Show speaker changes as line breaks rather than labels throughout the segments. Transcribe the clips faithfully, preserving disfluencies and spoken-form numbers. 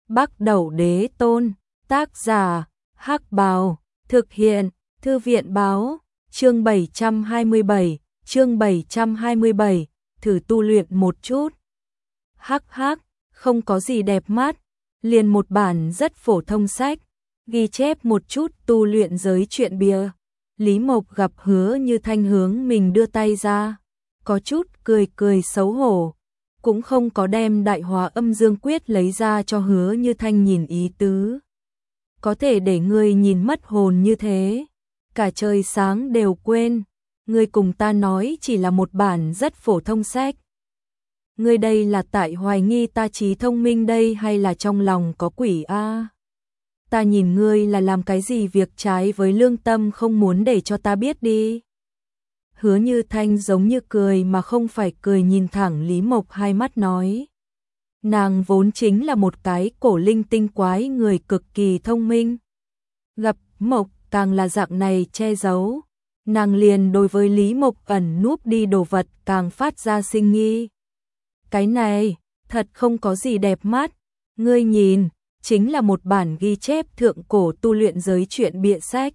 Bắc Đẩu Đế Tôn, tác giả, Hắc Bào, thực hiện, Thư viện báo, chương bảy trăm hai mươi bảy, chương bảy trăm hai mươi bảy, thử tu luyện một chút. Hắc hắc, không có gì đẹp mắt, liền một bản rất phổ thông sách, ghi chép một chút tu luyện giới chuyện bìa. Lý Mộc gặp Hứa Như Thanh hướng mình đưa tay ra, có chút cười cười xấu hổ, cũng không có đem Đại Hóa Âm Dương Quyết lấy ra cho Hứa Như Thanh nhìn ý tứ. Có thể để ngươi nhìn mất hồn như thế, cả trời sáng đều quên, ngươi cùng ta nói chỉ là một bản rất phổ thông sách. Ngươi đây là tại hoài nghi ta trí thông minh đây hay là trong lòng có quỷ a? À? Ta nhìn ngươi là làm cái gì việc trái với lương tâm không muốn để cho ta biết đi. Hứa Như Thanh giống như cười mà không phải cười nhìn thẳng Lý Mộc hai mắt nói. Nàng vốn chính là một cái cổ linh tinh quái người cực kỳ thông minh. Gặp Mộc càng là dạng này che giấu, nàng liền đối với Lý Mộc ẩn núp đi đồ vật càng phát ra sinh nghi. Cái này, thật không có gì đẹp mắt, ngươi nhìn, chính là một bản ghi chép thượng cổ tu luyện giới chuyện bịa sách.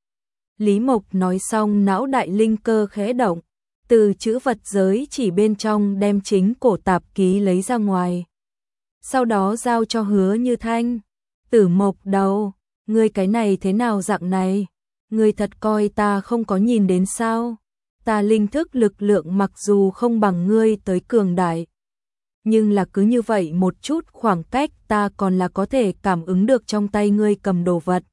Lý Mộc nói xong não đại linh cơ khẽ động, từ chữ vật giới chỉ bên trong đem chính cổ tạp ký lấy ra ngoài. Sau đó giao cho Hứa Như Thanh. Tử Mộc đầu, ngươi cái này thế nào dạng này? Ngươi thật coi ta không có nhìn đến sao? Ta linh thức lực lượng mặc dù không bằng ngươi tới cường đại, nhưng là cứ như vậy một chút khoảng cách ta còn là có thể cảm ứng được trong tay ngươi cầm đồ vật.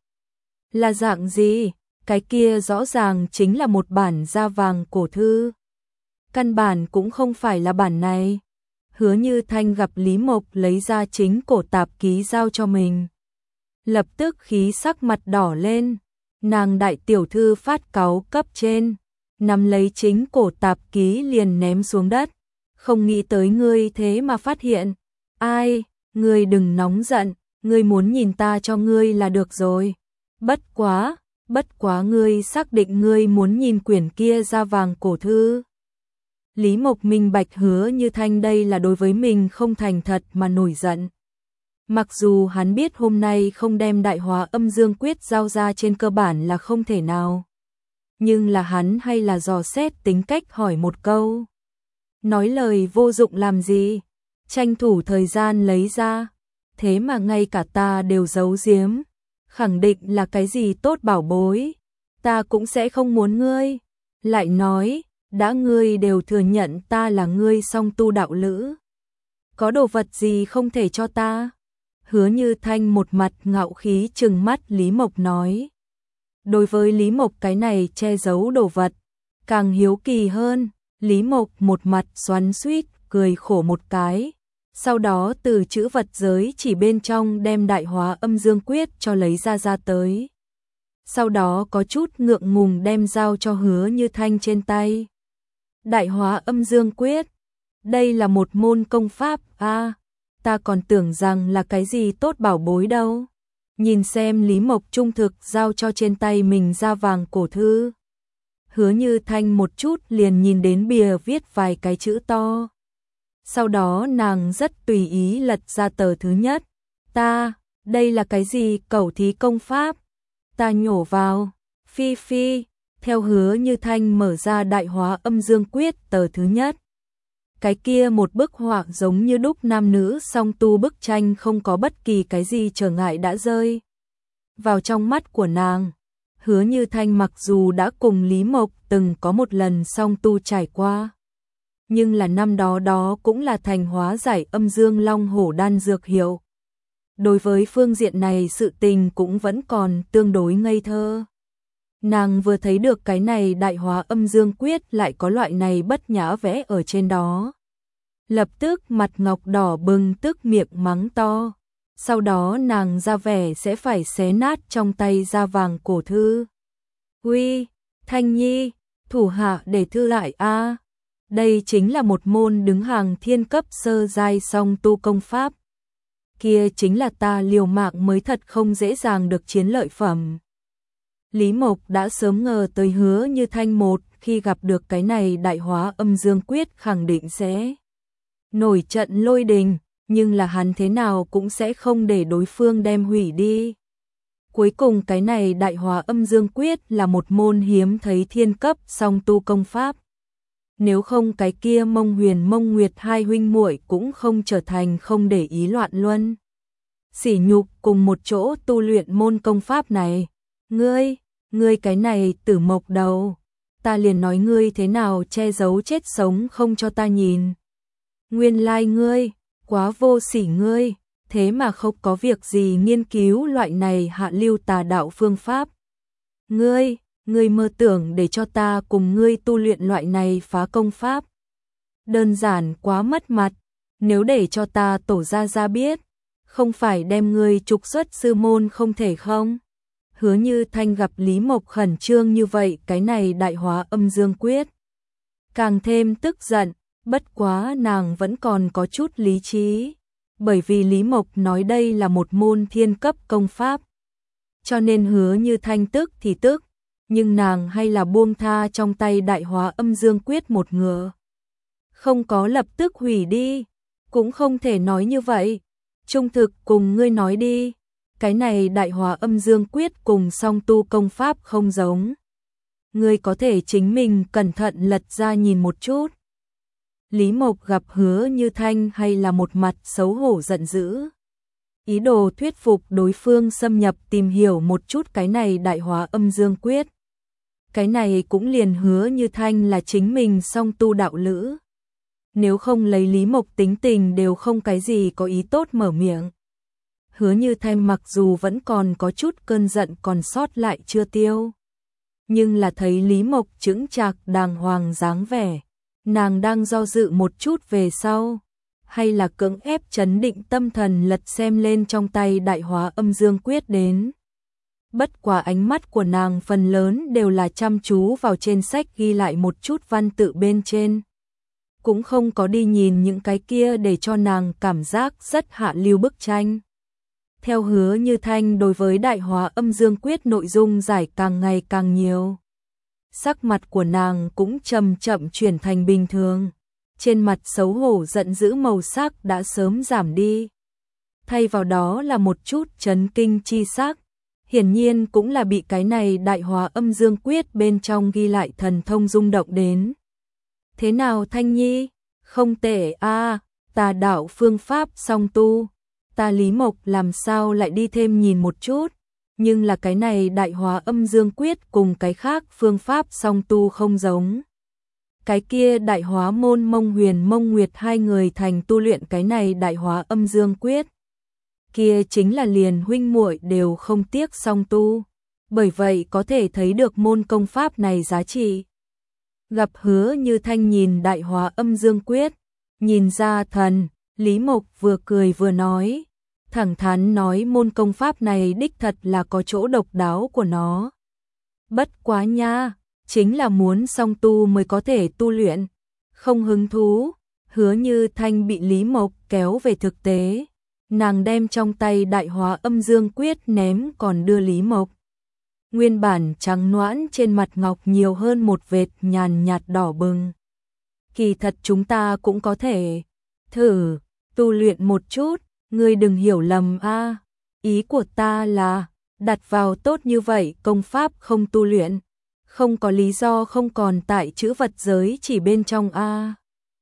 Là dạng gì? Cái kia rõ ràng chính là một bản da vàng cổ thư. Căn bản cũng không phải là bản này. Hứa Như Thanh gặp Lý Mộc lấy ra chính cổ tạp ký giao cho mình, lập tức khí sắc mặt đỏ lên. Nàng đại tiểu thư phát cáu cấp trên, nắm lấy chính cổ tạp ký liền ném xuống đất. Không nghĩ tới ngươi thế mà phát hiện. Ai, ngươi đừng nóng giận, ngươi muốn nhìn ta cho ngươi là được rồi. Bất quá, bất quá ngươi xác định ngươi muốn nhìn quyển kia da vàng cổ thư. Lý Mộc minh bạch Hứa Như Thanh đây là đối với mình không thành thật mà nổi giận. Mặc dù hắn biết hôm nay không đem Đại Hóa Âm Dương Quyết giao ra trên cơ bản là không thể nào, nhưng là hắn hay là dò xét tính cách hỏi một câu. Nói lời vô dụng làm gì, tranh thủ thời gian lấy ra, thế mà ngay cả ta đều giấu giếm, khẳng định là cái gì tốt bảo bối, ta cũng sẽ không muốn ngươi. Lại nói, đã ngươi đều thừa nhận ta là ngươi song tu đạo lữ, có đồ vật gì không thể cho ta? Hứa Như Thanh một mặt ngạo khí trừng mắt Lý Mộc nói. Đối với Lý Mộc cái này che giấu đồ vật, càng hiếu kỳ hơn. Lý Mộc một mặt xoắn xuýt, cười khổ một cái, sau đó từ chữ vật giới chỉ bên trong đem Đại Hóa Âm Dương Quyết cho lấy ra ra tới. Sau đó có chút ngượng ngùng đem giao cho Hứa Như Thanh trên tay. Đại Hóa Âm Dương Quyết, đây là một môn công pháp a, à, ta còn tưởng rằng là cái gì tốt bảo bối đâu. Nhìn xem Lý Mộc trung thực giao cho trên tay mình da vàng cổ thư. Hứa Như Thanh một chút liền nhìn đến bìa viết vài cái chữ to. Sau đó nàng rất tùy ý lật ra tờ thứ nhất. Ta, đây là cái gì? Cẩu thí công pháp. Ta nhổ vào. Phi phi, theo Hứa Như Thanh mở ra Đại Hóa Âm Dương Quyết tờ thứ nhất. Cái kia một bức họa giống như đúc nam nữ song tu bức tranh không có bất kỳ cái gì trở ngại đã rơi vào trong mắt của nàng. Hứa Như Thanh mặc dù đã cùng Lý Mộc từng có một lần song tu trải qua, nhưng là năm đó đó cũng là thành hóa giải âm dương long hổ đan dược hiệu. Đối với phương diện này sự tình cũng vẫn còn tương đối ngây thơ. Nàng vừa thấy được cái này Đại Hóa Âm Dương Quyết lại có loại này bất nhã vẽ ở trên đó, lập tức mặt ngọc đỏ bừng tức miệng mắng to. Sau đó nàng ra vẻ sẽ phải xé nát trong tay da vàng cổ thư. Uy, Thanh Nhi, thủ hạ để thư lại a. À. Đây chính là một môn đứng hàng thiên cấp sơ giai song tu công pháp. Kia chính là ta liều mạng mới thật không dễ dàng được chiến lợi phẩm. Lý Mộc đã sớm ngờ tới Hứa Như Thanh một khi gặp được cái này Đại Hóa Âm Dương Quyết khẳng định sẽ nổi trận lôi đình. nhưng là hắn thế nào cũng sẽ không để đối phương đem hủy đi. Cuối cùng cái này Đại Hóa Âm Dương Quyết là một môn hiếm thấy thiên cấp song tu công pháp. Nếu không cái kia Mông Huyền Mông Nguyệt hai huynh muội cũng không trở thành không để ý loạn luân sỉ nhục cùng một chỗ tu luyện môn công pháp này. Ngươi, ngươi cái này Tử Mộc đầu, ta liền nói ngươi thế nào che giấu chết sống không cho ta nhìn. Nguyên lai ngươi, quá vô sỉ ngươi, thế mà không có việc gì nghiên cứu loại này hạ lưu tà đạo phương pháp. Ngươi, ngươi mơ tưởng để cho ta cùng ngươi tu luyện loại này phá công pháp. Đơn giản quá mất mặt, nếu để cho ta tổ gia gia biết, không phải đem ngươi trục xuất sư môn không thể không? Hứa Như Thanh gặp Lý Mộc khẩn trương như vậy, cái này Đại Hóa Âm Dương Quyết càng thêm tức giận, bất quá nàng vẫn còn có chút lý trí, bởi vì Lý Mộc nói đây là một môn thiên cấp công pháp. Cho nên Hứa Như Thanh tức thì tức, nhưng nàng hay là buông tha trong tay Đại Hóa Âm Dương Quyết một ngựa. Không có lập tức hủy đi, cũng không thể nói như vậy. Trung thực cùng ngươi nói đi, cái này Đại Hóa Âm Dương Quyết cùng song tu công pháp không giống. Ngươi có thể chính mình cẩn thận lật ra nhìn một chút. Lý Mộc gặp Hứa Như Thanh hay là một mặt xấu hổ giận dữ. Ý đồ thuyết phục đối phương xâm nhập tìm hiểu một chút cái này Đại Hóa Âm Dương Quyết. Cái này cũng liền Hứa Như Thanh là chính mình song tu đạo lữ. Nếu không lấy Lý Mộc tính tình đều không cái gì có ý tốt mở miệng. Hứa Như Thanh mặc dù vẫn còn có chút cơn giận còn sót lại chưa tiêu, nhưng là thấy Lý Mộc chững chạc đàng hoàng dáng vẻ, nàng đang do dự một chút về sau, hay là cưỡng ép trấn định tâm thần lật xem lên trong tay Đại Hóa Âm Dương Quyết đến. Bất quá ánh mắt của nàng phần lớn đều là chăm chú vào trên sách ghi lại một chút văn tự bên trên, cũng không có đi nhìn những cái kia để cho nàng cảm giác rất hạ lưu bức tranh. Theo Hứa Như Thanh đối với Đại Hóa Âm Dương Quyết nội dung giải càng ngày càng nhiều, sắc mặt của nàng cũng chậm chậm chuyển thành bình thường, trên mặt xấu hổ giận dữ màu sắc đã sớm giảm đi, thay vào đó là một chút chấn kinh chi sắc, hiển nhiên cũng là bị cái này Đại Hóa Âm Dương Quyết bên trong ghi lại thần thông rung động đến. Thế nào Thanh Nhi? Không tệ a, à, tà đạo phương pháp song tu. Ta Lý Mộc làm sao lại đi thêm nhìn một chút, nhưng là cái này Đại Hóa Âm Dương Quyết cùng cái khác phương pháp song tu không giống. Cái kia Đại Hóa môn Mông Huyền Mông Nguyệt hai người thành tu luyện cái này Đại Hóa Âm Dương Quyết. Kia chính là liền huynh muội đều không tiếc song tu, bởi vậy có thể thấy được môn công pháp này giá trị. Gặp Hứa Như Thanh nhìn Đại Hóa Âm Dương Quyết, nhìn ra thần, Lý Mộc vừa cười vừa nói, thẳng thắn nói môn công pháp này đích thật là có chỗ độc đáo của nó. Bất quá nha, chính là muốn song tu mới có thể tu luyện, không hứng thú. Hứa Như Thanh bị Lý Mộc kéo về thực tế, nàng đem trong tay Đại Hóa Âm Dương Quyết ném còn đưa Lý Mộc. Nguyên bản trắng nõn trên mặt ngọc nhiều hơn một vệt nhàn nhạt đỏ bừng. Kỳ thật chúng ta cũng có thể thử tu luyện một chút, ngươi đừng hiểu lầm a. Ý của ta là đặt vào tốt như vậy công pháp không tu luyện, không có lý do không còn tại chữ vật giới chỉ bên trong a.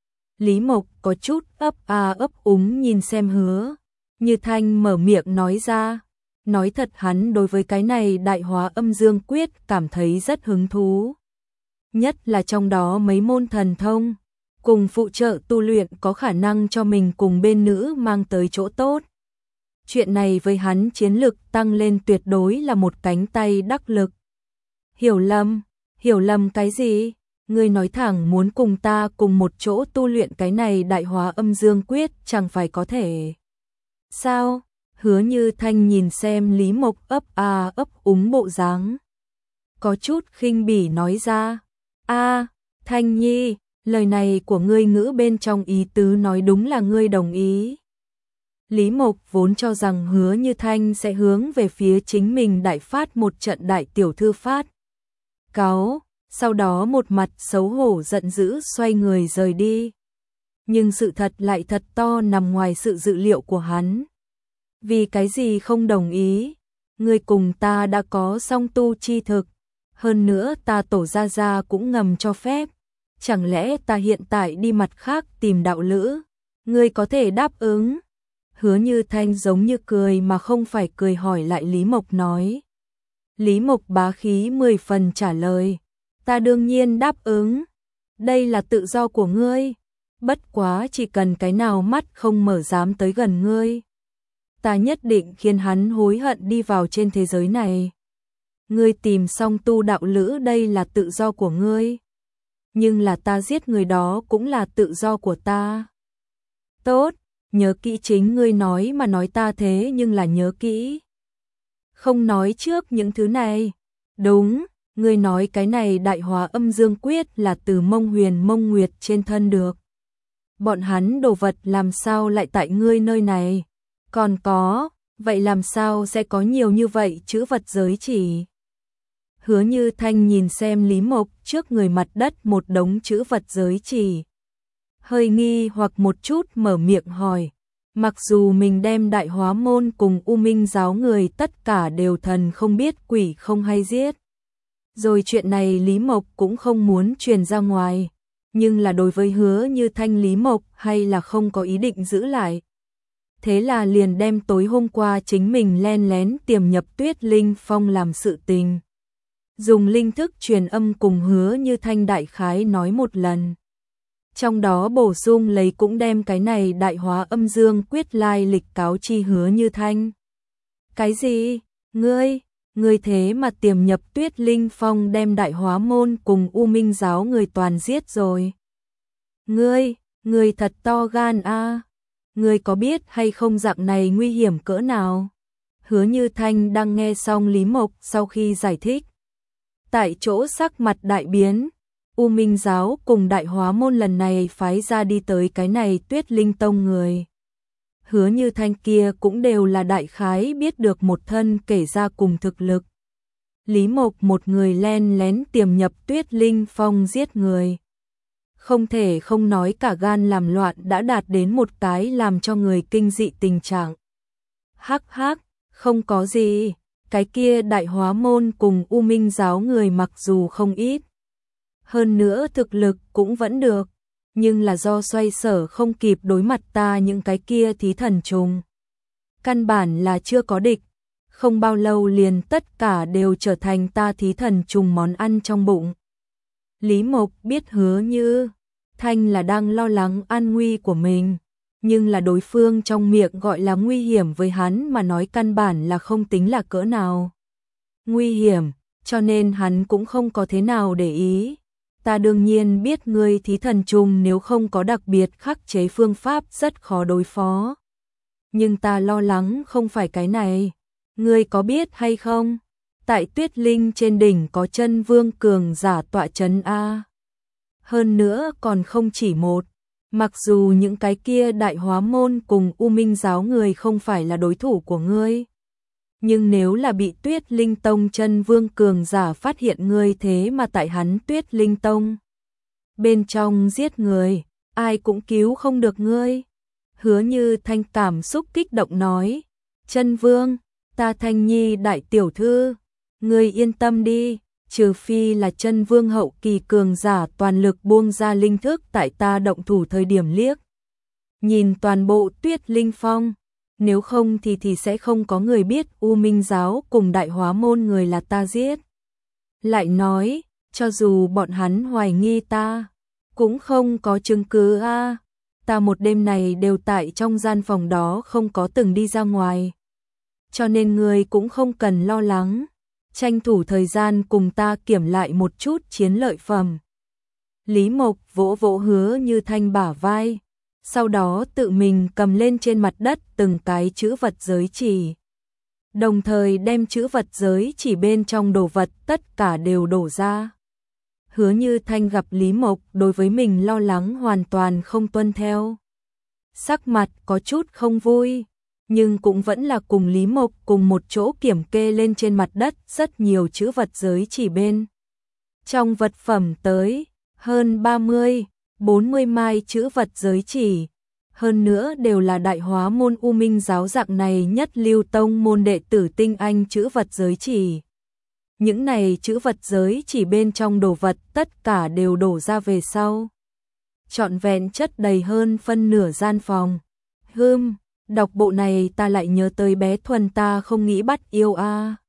Lý Mộc có chút ấp a ấp úng nhìn xem Hứa Như Thanh mở miệng nói ra. Nói thật hắn đối với cái này Đại Hóa Âm Dương Quyết cảm thấy rất hứng thú. Nhất là trong đó mấy môn thần thông, cùng phụ trợ tu luyện có khả năng cho mình cùng bên nữ mang tới chỗ tốt. Chuyện này với hắn chiến lực tăng lên tuyệt đối là một cánh tay đắc lực. Hiểu lầm, hiểu lầm cái gì? Ngươi nói thẳng muốn cùng ta cùng một chỗ tu luyện cái này Đại Hóa Âm Dương Quyết chẳng phải có thể. Sao? Hứa Như Thanh nhìn xem Lý Mộc ấp a ấp úng bộ dáng, có chút khinh bỉ nói ra, a Thanh Nhi, lời này của ngươi ngữ bên trong ý tứ nói đúng là ngươi đồng ý. Lý Mộc vốn cho rằng Hứa Như Thanh sẽ hướng về phía chính mình đại phát một trận đại tiểu thư phát cáo, sau đó một mặt xấu hổ giận dữ xoay người rời đi. nhưng sự thật lại thật to nằm ngoài sự dự liệu của hắn. Vì cái gì không đồng ý? Ngươi cùng ta đã có song tu chi thực, hơn nữa ta tổ gia gia cũng ngầm cho phép, chẳng lẽ ta hiện tại đi mặt khác tìm đạo lữ, ngươi có thể đáp ứng? Hứa Như Thanh giống như cười mà không phải cười hỏi lại Lý Mộc nói. Lý Mộc bá khí mười phần trả lời, ta đương nhiên đáp ứng, đây là tự do của ngươi, bất quá chỉ cần cái nào mắt không mở dám tới gần ngươi, ta nhất định khiến hắn hối hận đi vào trên thế giới này. Ngươi tìm xong tu đạo lữ đây là tự do của ngươi, nhưng là ta giết người đó cũng là tự do của ta. Tốt, nhớ kỹ chính ngươi nói mà nói ta thế nhưng là nhớ kỹ. Không nói trước những thứ này. Đúng, ngươi nói cái này đại hóa âm dương quyết là từ Mông Huyền Mông Nguyệt trên thân được. Bọn hắn đồ vật làm sao lại tại ngươi nơi này? Còn có, vậy làm sao sẽ có nhiều như vậy chữ vật giới chỉ? Hứa Như Thanh nhìn xem Lý Mộc trước người mặt đất một đống chữ vật giới chỉ. Hơi nghi hoặc một chút mở miệng hỏi. Mặc dù mình đem đại hóa môn cùng U Minh giáo người tất cả đều thần không biết quỷ không hay giết. Rồi chuyện này Lý Mộc cũng không muốn truyền ra ngoài. Nhưng là đối với Hứa Như Thanh Lý Mộc hay là không có ý định giữ lại. Thế là liền đem tối hôm qua chính mình len lén tiềm nhập Tuyết Linh Phong làm sự tình. Dùng linh thức truyền âm cùng Hứa Như Thanh đại khái nói một lần. Trong đó bổ sung lấy cũng đem cái này đại hóa âm dương quyết lai lịch cáo chi Hứa Như Thanh. Cái gì? Ngươi? Ngươi thế mà tiềm nhập Tuyết Linh Phong đem đại hóa môn cùng U Minh giáo người toàn giết rồi. Ngươi? Ngươi thật to gan a. À. Ngươi có biết hay không dạng này nguy hiểm cỡ nào? Hứa Như Thanh đang nghe xong Lý Mộc sau khi giải thích. Tại chỗ sắc mặt đại biến. U Minh giáo cùng đại hóa môn lần này phái ra đi tới cái này Tuyết Linh Tông người. Hứa Như Thanh kia cũng đều là đại khái biết được một thân kể ra cùng thực lực. Lý Mộc một người len lén tiềm nhập Tuyết Linh Phong giết người. Không thể không nói cả gan làm loạn đã đạt đến một cái làm cho người kinh dị tình trạng. Hắc hắc, không có gì, cái kia đại hóa môn cùng U Minh giáo người mặc dù không ít. Hơn nữa thực lực cũng vẫn được, nhưng là do xoay sở không kịp đối mặt ta những cái kia thí thần trùng. Căn bản là chưa có địch, không bao lâu liền tất cả đều trở thành ta thí thần trùng món ăn trong bụng. Lý Mộc biết Hứa Như Thanh là đang lo lắng an nguy của mình, nhưng là đối phương trong miệng gọi là nguy hiểm với hắn mà nói căn bản là không tính là cỡ nào. Nguy hiểm, cho nên hắn cũng không có thế nào để ý. Ta đương nhiên biết ngươi thí thần trùng nếu không có đặc biệt khắc chế phương pháp rất khó đối phó. Nhưng ta lo lắng không phải cái này. Ngươi có biết hay không? Tại Tuyết Linh trên đỉnh có chân vương cường giả tọa chấn A. Hơn nữa còn không chỉ một. Mặc dù những cái kia đại hóa môn cùng U Minh giáo người không phải là đối thủ của ngươi. Nhưng nếu là bị Tuyết Linh Tông chân vương cường giả phát hiện ngươi thế mà tại hắn Tuyết Linh Tông bên trong giết người, ai cũng cứu không được ngươi. Hứa Như Thanh cảm xúc kích động nói, chân vương, ta Thanh Nhi đại tiểu thư, ngươi yên tâm đi, trừ phi là chân vương hậu kỳ cường giả toàn lực buông ra linh thức tại ta động thủ thời điểm liếc. Nhìn toàn bộ Tuyết Linh Phong. Nếu không thì thì sẽ không có người biết U Minh giáo cùng đại hóa môn người là ta giết. Lại nói, cho dù bọn hắn hoài nghi ta, cũng không có chứng cứ a. Ta một đêm này đều tại trong gian phòng đó không có từng đi ra ngoài. Cho nên người cũng không cần lo lắng, tranh thủ thời gian cùng ta kiểm lại một chút chiến lợi phẩm. Lý Mộc vỗ vỗ Hứa Như Thanh bả vai. Sau đó tự mình cầm lên trên mặt đất từng cái chữ vật giới chỉ. Đồng thời đem chữ vật giới chỉ bên trong đồ vật tất cả đều đổ ra. Hứa Như Thanh gặp Lý Mộc đối với mình lo lắng hoàn toàn không tuân theo. Sắc mặt có chút không vui, nhưng cũng vẫn là cùng Lý Mộc cùng một chỗ kiểm kê lên trên mặt đất rất nhiều chữ vật giới chỉ bên. Trong vật phẩm tới hơn ba mươi. bốn mươi mai chữ vật giới chỉ. Hơn nữa đều là đại hóa môn U Minh giáo dạng này nhất lưu tông môn đệ tử tinh anh chữ vật giới chỉ. Những này chữ vật giới chỉ bên trong đồ vật tất cả đều đổ ra về sau. Trọn vẹn chất đầy hơn phân nửa gian phòng. Hưm, đọc bộ này ta lại nhớ tới bé Thuần ta không nghĩ bắt yêu a. À.